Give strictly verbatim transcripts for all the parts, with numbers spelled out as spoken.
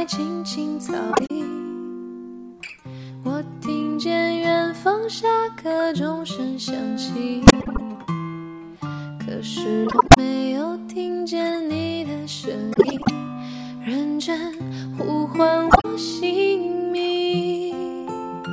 在青青草地，我听见远方下课钟声响起，可是我没有听见你的声音，认真呼唤我姓名。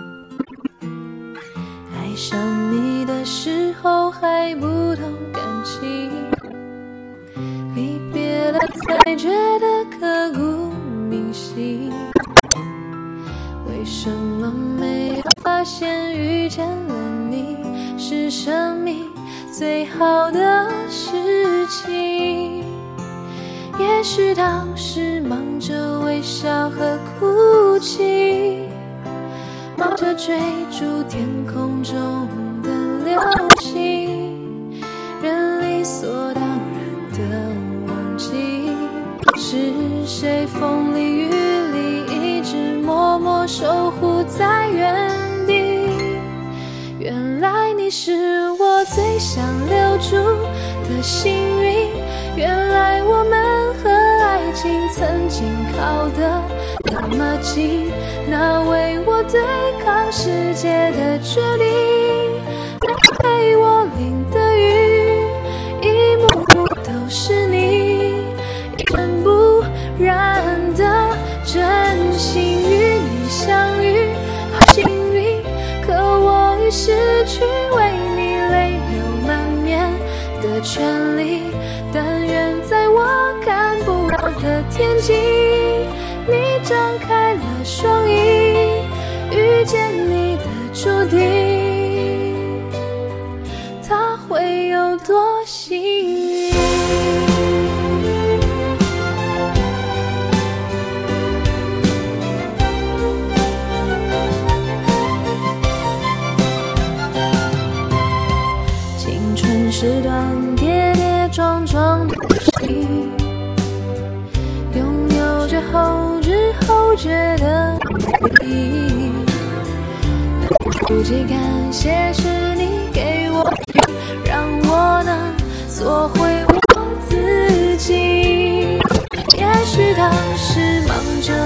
爱上你的时候还不懂感情，离别了才觉得刻骨铭心。为什么没有发现遇见了你是生命最好的事情？也许当时忙着微笑和哭泣，忙着追逐天空中的流星，人理所当然的忘记是谁风里雨里一直默默守护在原地。原来你是我最想留住的幸运，原来我们和爱情曾经靠得那么近，那为我对抗世界的决定，那陪我淋的雨，一幕幕都是你，真不然的真心与你相遇，好幸运，可我已失去为你泪流满面的权利。但愿在我看不到的天际，你张开了双翼，遇见你的注定，它会有多幸运？青春是段跌跌撞撞的戏，拥有着后知后觉的美丽。不及感谢是你给我的，让我能做回我自己。也许当时忙着